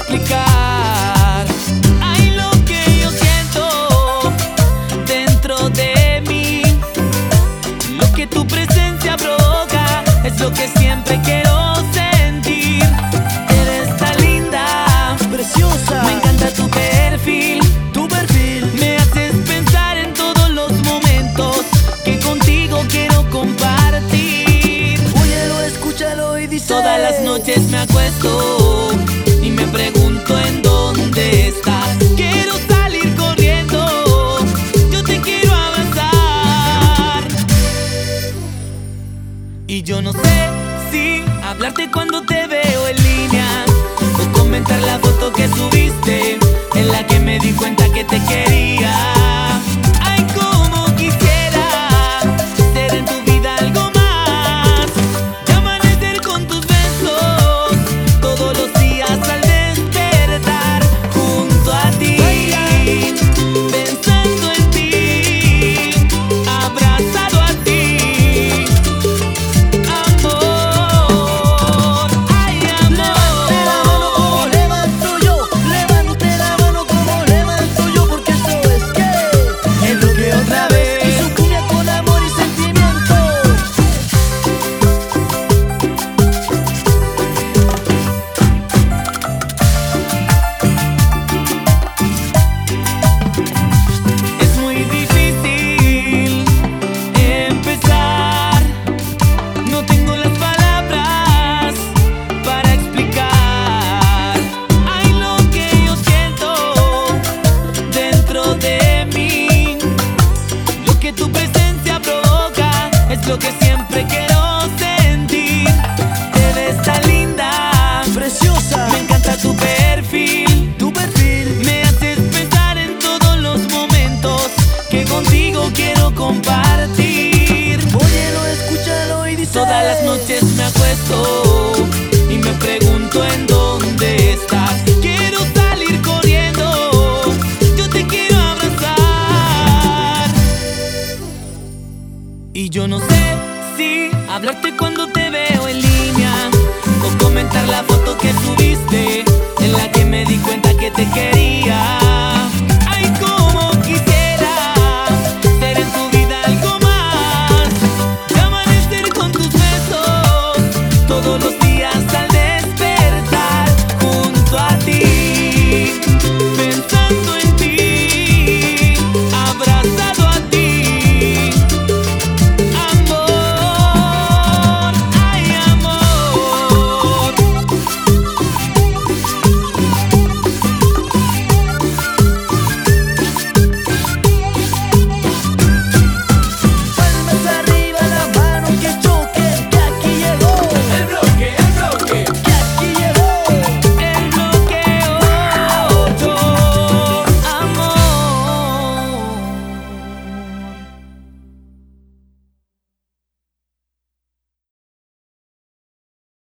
explicar. Ay, lo que yo siento dentro de mí, lo que tu presencia provoca, es lo que siempre quiero sentir. Eres tan linda, preciosa, me encanta tu perfil. me haces pensar en todos los momentos que contigo quiero compartir. óyelo, escúchalo y dice: Todas las noches me acuesto y me pregunto en dónde estás. Quiero salir corriendo, yo te quiero abrazar. Y yo no sé si hablarte cuando te veo en línea o comentar la foto que subiste en la que me di cuenta que te quiero.